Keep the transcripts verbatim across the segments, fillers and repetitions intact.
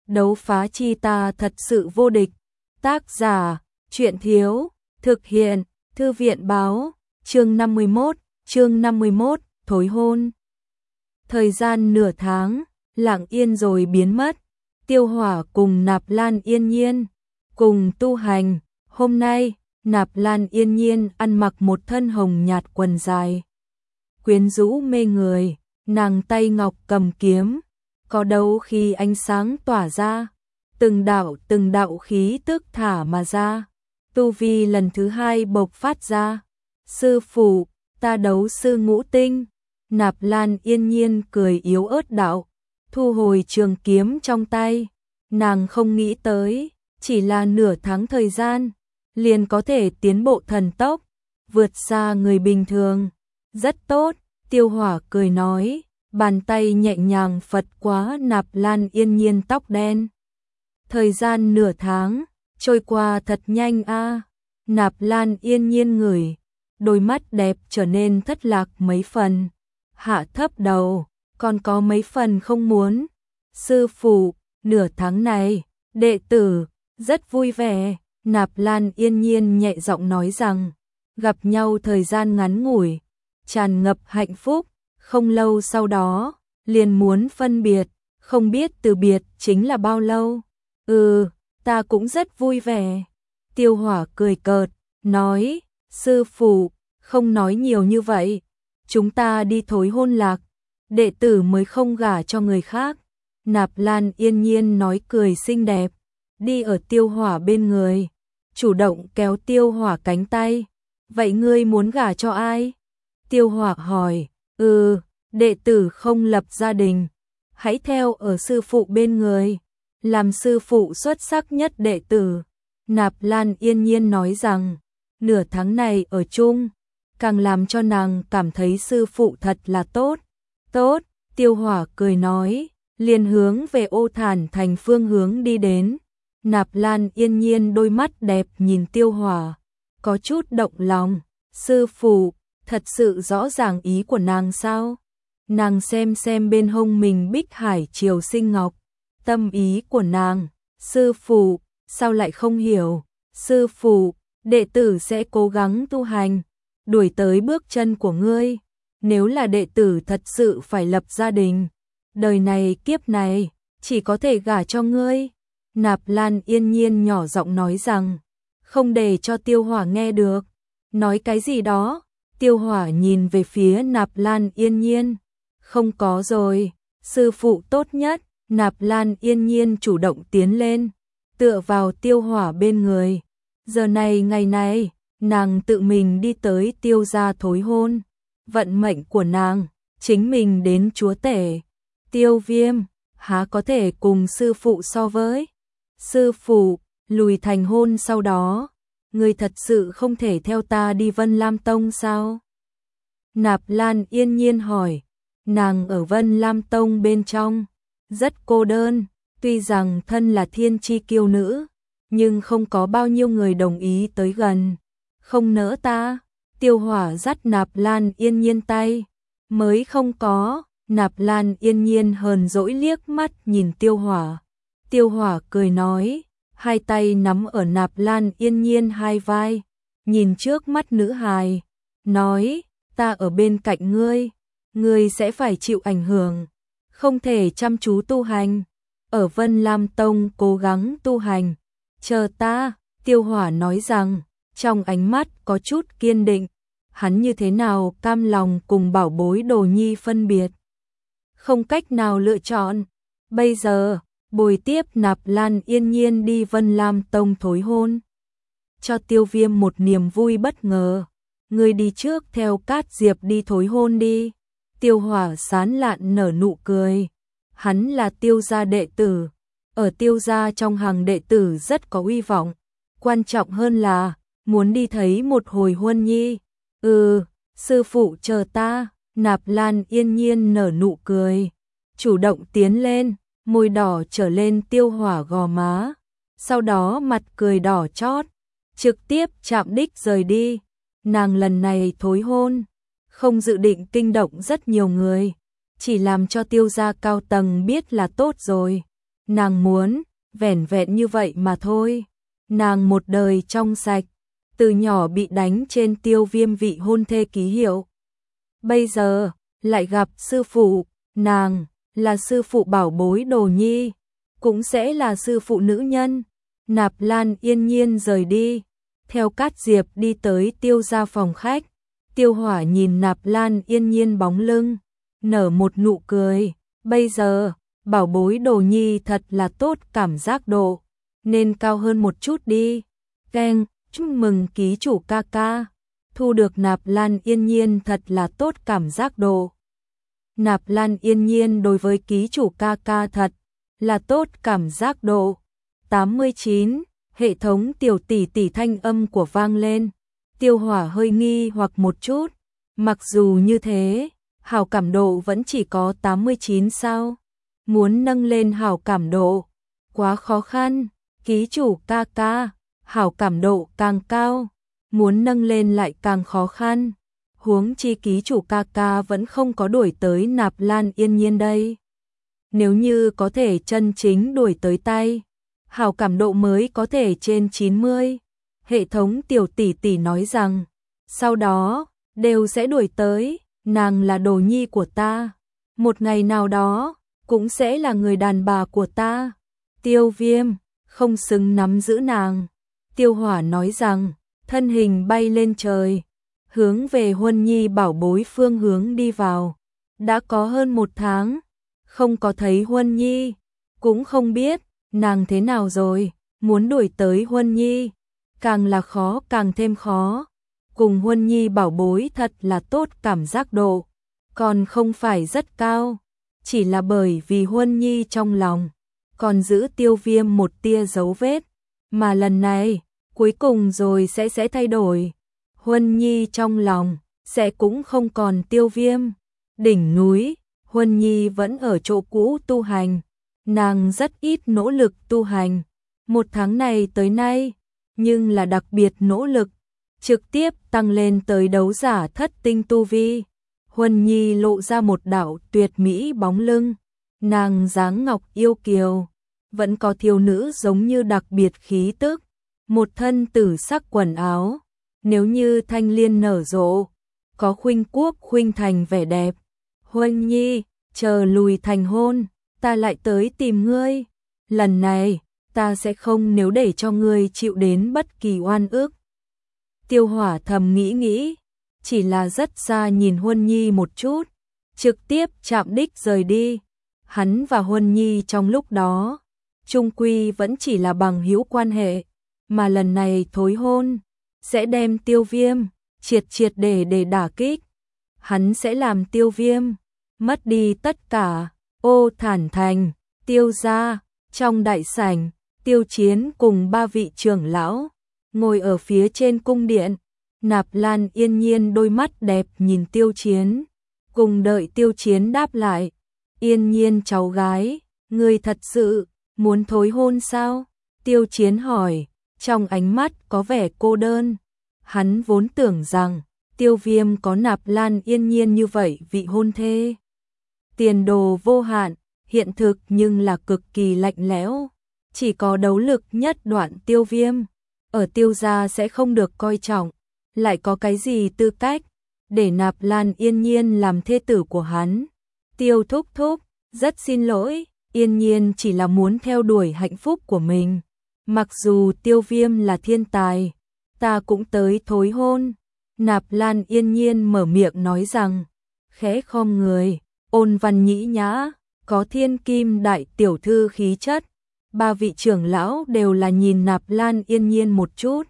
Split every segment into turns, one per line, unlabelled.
đấu phá chi ta thật sự vô địch. Tác giả, truyện thiếu, thực hiện, thư viện báo, chương năm mươi mốt, chương năm mươi mốt, thối hôn. Thời gian nửa tháng, lặng yên rồi biến mất. Tiêu Hỏa cùng Nạp Lan Yên Nhiên cùng tu hành. Hôm nay, Nạp Lan Yên Nhiên ăn mặc một thân hồng nhạt quần dài, quyến rũ mê người, nàng tay ngọc cầm kiếm, có đấu khi ánh sáng tỏa ra, từng đạo từng đạo khí tức thả mà ra, tu vi lần thứ hai bộc phát ra. Sư phụ, ta đấu sư ngũ tinh. Nạp Lan Yên Nhiên cười yếu ớt đạo, thu hồi trường kiếm trong tay. Nàng không nghĩ tới, chỉ là nửa tháng thời gian, liền có thể tiến bộ thần tốc, vượt xa người bình thường. Rất tốt, Tiêu Hỏa cười nói, bàn tay nhẹ nhàng phật quá Nạp Lan Yên Nhiên tóc đen. Thời gian nửa tháng, trôi qua thật nhanh a. Nạp Lan Yên Nhiên ngửi, đôi mắt đẹp trở nên thất lạc mấy phần, hạ thấp đầu, còn có mấy phần không muốn. Sư phụ, nửa tháng này, đệ tử rất vui vẻ. Nạp Lan Yên Nhiên nhẹ giọng nói rằng, gặp nhau thời gian ngắn ngủi, tràn ngập hạnh phúc, không lâu sau đó, liền muốn phân biệt, không biết từ biệt chính là bao lâu. Ừ, ta cũng rất vui vẻ. Tiêu Hỏa cười cợt, nói, sư phụ, không nói nhiều như vậy, chúng ta đi thối hôn lạc, đệ tử mới không gả cho người khác. Nạp Lan Yên Nhiên nói cười xinh đẹp, đi ở Tiêu Hỏa bên người, chủ động kéo Tiêu Hỏa cánh tay. Vậy ngươi muốn gả cho ai? Tiêu Hỏa hỏi. Ừ, đệ tử không lập gia đình, hãy theo ở sư phụ bên người, làm sư phụ xuất sắc nhất đệ tử. Nạp Lan Yên Nhiên nói rằng, nửa tháng này ở chung, càng làm cho nàng cảm thấy sư phụ thật là tốt. Tốt, Tiêu Hỏa cười nói, liền hướng về Ô Thản Thành phương hướng đi đến. Nạp Lan Yên Nhiên đôi mắt đẹp nhìn Tiêu Hỏa, có chút động lòng. Sư phụ, thật sự rõ ràng ý của nàng sao? Nàng xem xem bên hông mình Bích Hải Triều Sinh Ngọc, tâm ý của nàng. Sư phụ, sao lại không hiểu? Sư phụ, đệ tử sẽ cố gắng tu hành, đuổi tới bước chân của ngươi. Nếu là đệ tử thật sự phải lập gia đình, đời này kiếp này, chỉ có thể gả cho ngươi. Nạp Lan Yên Nhiên nhỏ giọng nói rằng, không để cho Tiêu Hỏa nghe được. Nói cái gì đó? Tiêu Hỏa nhìn về phía Nạp Lan Yên Nhiên. Không có rồi, sư phụ tốt nhất. Nạp Lan Yên Nhiên chủ động tiến lên, tựa vào Tiêu Hỏa bên người. Giờ này ngày này, nàng tự mình đi tới Tiêu gia thối hôn. Vận mệnh của nàng, chính mình đến chúa tể. Tiêu Viêm, há có thể cùng sư phụ so với? Sư phụ, lùi thành hôn sau đó, ngươi thật sự không thể theo ta đi Vân Lam Tông sao? Nạp Lan Yên Nhiên hỏi. Nàng ở Vân Lam Tông bên trong, rất cô đơn, tuy rằng thân là thiên chi kiêu nữ, nhưng không có bao nhiêu người đồng ý tới gần. Không nỡ ta. Tiêu Hỏa dắt Nạp Lan Yên Nhiên tay. Mới không có. Nạp Lan Yên Nhiên hờn dỗi liếc mắt nhìn Tiêu Hỏa. Tiêu Hỏa cười nói, hai tay nắm ở Nạp Lan Yên Nhiên hai vai, nhìn trước mắt nữ hài, nói, ta ở bên cạnh ngươi, ngươi sẽ phải chịu ảnh hưởng, không thể chăm chú tu hành, ở Vân Lam Tông cố gắng tu hành, chờ ta. Tiêu Hỏa nói rằng, trong ánh mắt có chút kiên định, hắn như thế nào cam lòng cùng bảo bối đồ nhi phân biệt, không cách nào lựa chọn. Bây giờ, bồi tiếp Nạp Lan Yên Nhiên đi Vân Lam Tông thối hôn, cho Tiêu Viêm một niềm vui bất ngờ. Ngươi đi trước theo Cát Diệp đi thối hôn đi. Tiêu Hỏa sán lạn nở nụ cười. Hắn là Tiêu gia đệ tử, ở Tiêu gia trong hàng đệ tử rất có uy vọng, quan trọng hơn là muốn đi thấy một hồi huân nhi. Ừ, sư phụ chờ ta. Nạp Lan Yên Nhiên nở nụ cười, chủ động tiến lên, môi đỏ trở lên Tiêu Hỏa gò má, sau đó mặt cười đỏ chót, trực tiếp chạm đích rời đi. Nàng lần này thối hôn, không dự định kinh động rất nhiều người, chỉ làm cho Tiêu gia cao tầng biết là tốt rồi. nàng muốn, vẻn vẹn như vậy mà thôi. Nàng một đời trong sạch, từ nhỏ bị đánh trên Tiêu Viêm vị hôn thê ký hiệu. Bây giờ, lại gặp sư phụ, nàng, là sư phụ bảo bối Đồ Nhi, cũng sẽ là sư phụ nữ nhân. Nạp Lan yên nhiên rời đi, theo Cát Diệp đi tới Tiêu gia phòng khách. Tiêu Hỏa nhìn Nạp Lan yên nhiên bóng lưng, nở một nụ cười. Bây giờ, bảo bối Đồ Nhi thật là tốt, cảm giác độ nên cao hơn một chút đi. Keng, chúc mừng ký chủ ca ca. Thu được Nạp Lan yên nhiên thật là tốt, cảm giác độ. Nạp Lan yên nhiên đối với ký chủ ca ca thật là tốt, cảm giác độ. tám mươi chín, hệ thống tiểu tỷ tỷ thanh âm của vang lên. Tiêu Hỏa hơi nghi hoặc một chút, mặc dù như thế, hảo cảm độ vẫn chỉ có tám mươi chín sao? Muốn nâng lên hảo cảm độ, quá khó khăn. Ký chủ ca ca, hảo cảm độ càng cao, muốn nâng lên lại càng khó khăn. Huống chi ký chủ ca ca vẫn không có đuổi tới Nạp Lan yên nhiên đây. Nếu như có thể chân chính đuổi tới tay, hảo cảm độ mới có thể trên chín mươi. Hệ thống tiểu tỷ tỷ nói rằng, sau đó, đều sẽ đuổi tới, nàng là Đồ Nhi của ta. Một ngày nào đó, cũng sẽ là người đàn bà của ta. Tiêu Viêm, không xứng nắm giữ nàng. Tiêu Hỏa nói rằng, thân hình bay lên trời, hướng về Huân Nhi bảo bối phương hướng đi vào. Đã có hơn một tháng, không có thấy Huân Nhi, cũng không biết nàng thế nào rồi. Muốn đuổi tới Huân Nhi, càng là khó càng thêm khó. Cùng Huân Nhi bảo bối thật là tốt, cảm giác độ còn không phải rất cao, chỉ là bởi vì Huân Nhi trong lòng còn giữ Tiêu Viêm một tia dấu vết, mà lần này cuối cùng rồi sẽ sẽ thay đổi. Huân Nhi trong lòng sẽ cũng không còn Tiêu Viêm. Đỉnh núi, Huân Nhi vẫn ở chỗ cũ tu hành, nàng rất ít nỗ lực tu hành. Một tháng này tới nay, nhưng là đặc biệt nỗ lực, trực tiếp tăng lên tới đấu giả thất tinh tu vi. Huân Nhi lộ ra một đạo tuyệt mỹ bóng lưng, nàng dáng ngọc yêu kiều, vẫn có thiếu nữ giống như đặc biệt khí tức, một thân tử sắc quần áo, nếu như thanh liên nở rộ, có khuynh quốc khuynh thành vẻ đẹp. Huân Nhi, chờ lùi thành hôn, ta lại tới tìm ngươi. Lần này, ta sẽ không nếu để cho ngươi chịu đến bất kỳ oan ức. Tiêu Hỏa thầm nghĩ nghĩ, chỉ là rất xa nhìn Huân Nhi một chút, trực tiếp chạm đích rời đi. Hắn và Huân Nhi trong lúc đó, chung quy vẫn chỉ là bằng hữu quan hệ, mà lần này thối hôn, sẽ đem Tiêu Viêm triệt triệt để để đả kích. Hắn sẽ làm Tiêu Viêm mất đi tất cả. Ô Thản Thành, Tiêu gia, trong đại sảnh, Tiêu Chiến cùng ba vị trưởng lão ngồi ở phía trên cung điện. Nạp Lan yên nhiên đôi mắt đẹp nhìn Tiêu Chiến, cùng đợi Tiêu Chiến đáp lại. Yên nhiên cháu gái, ngươi thật sự muốn thối hôn sao? Tiêu Chiến hỏi, trong ánh mắt có vẻ cô đơn. Hắn vốn tưởng rằng Tiêu Viêm có Nạp Lan yên nhiên như vậy vị hôn thê, tiền đồ vô hạn, hiện thực nhưng là cực kỳ lạnh lẽo. Chỉ có đấu lực nhất đoạn Tiêu Viêm, ở Tiêu gia sẽ không được coi trọng, lại có cái gì tư cách để Nạp Lan yên nhiên làm thê tử của hắn? Tiêu thúc thúc, rất xin lỗi, yên nhiên chỉ là muốn theo đuổi hạnh phúc của mình. Mặc dù Tiêu Viêm là thiên tài, ta cũng tới thối hôn. Nạp Lan yên nhiên mở miệng nói rằng, khẽ khom người, ôn văn nhĩ nhã, có thiên kim đại tiểu thư khí chất. Ba vị trưởng lão đều là nhìn Nạp Lan yên nhiên một chút,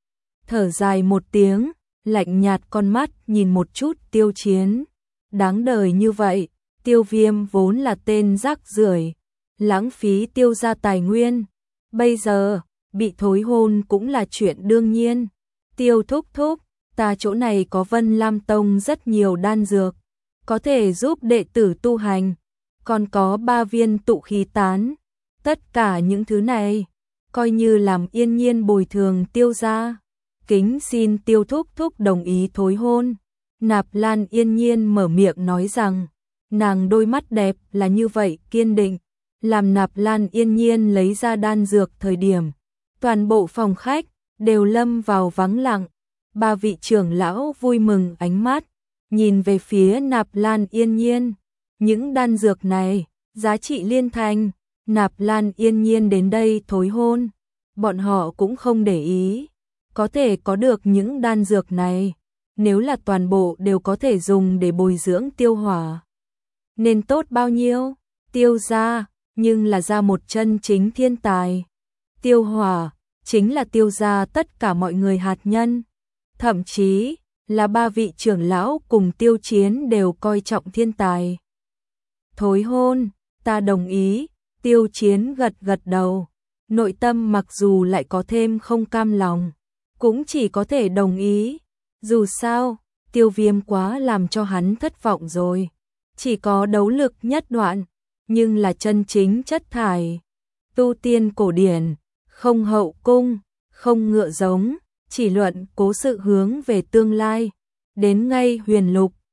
thở dài một tiếng, lạnh nhạt con mắt nhìn một chút Tiêu Chiến. Đáng đời như vậy, Tiêu Viêm vốn là tên rác rưởi, lãng phí Tiêu gia tài nguyên, bây giờ bị thối hôn cũng là chuyện đương nhiên. Tiêu thúc thúc, ta chỗ này có Vân Lam Tông rất nhiều đan dược, có thể giúp đệ tử tu hành, còn có ba viên tụ khí tán. Tất cả những thứ này, coi như làm yên nhiên bồi thường Tiêu gia. Kính xin Tiêu thúc thúc đồng ý thối hôn. Nạp Lan yên nhiên mở miệng nói rằng, nàng đôi mắt đẹp là như vậy kiên định, làm Nạp Lan Yên Nhiên lấy ra đan dược thời điểm, toàn bộ phòng khách đều lâm vào vắng lặng. Ba vị trưởng lão vui mừng ánh mắt, nhìn về phía Nạp Lan Yên Nhiên. Những đan dược này, giá trị liên thành, Nạp Lan Yên Nhiên đến đây thối hôn, bọn họ cũng không để ý. Có thể có được những đan dược này, nếu là toàn bộ đều có thể dùng để bồi dưỡng Tiêu Hỏa, nên tốt bao nhiêu. Tiêu gia, nhưng là ra một chân chính thiên tài. Tiêu Hỏa, chính là Tiêu gia tất cả mọi người hạt nhân. Thậm chí, là ba vị trưởng lão cùng Tiêu Chiến đều coi trọng thiên tài. Thối hôn, ta đồng ý. Tiêu Chiến gật gật đầu. Nội tâm mặc dù lại có thêm không cam lòng, cũng chỉ có thể đồng ý. Dù sao, Tiêu Viêm quá làm cho hắn thất vọng rồi. Chỉ có đấu lực nhất đoạn, nhưng là chân chính chất thải. Tu tiên cổ điển, không hậu cung, không ngựa giống, chỉ luận cố sự hướng về tương lai. Đến ngay huyền lục,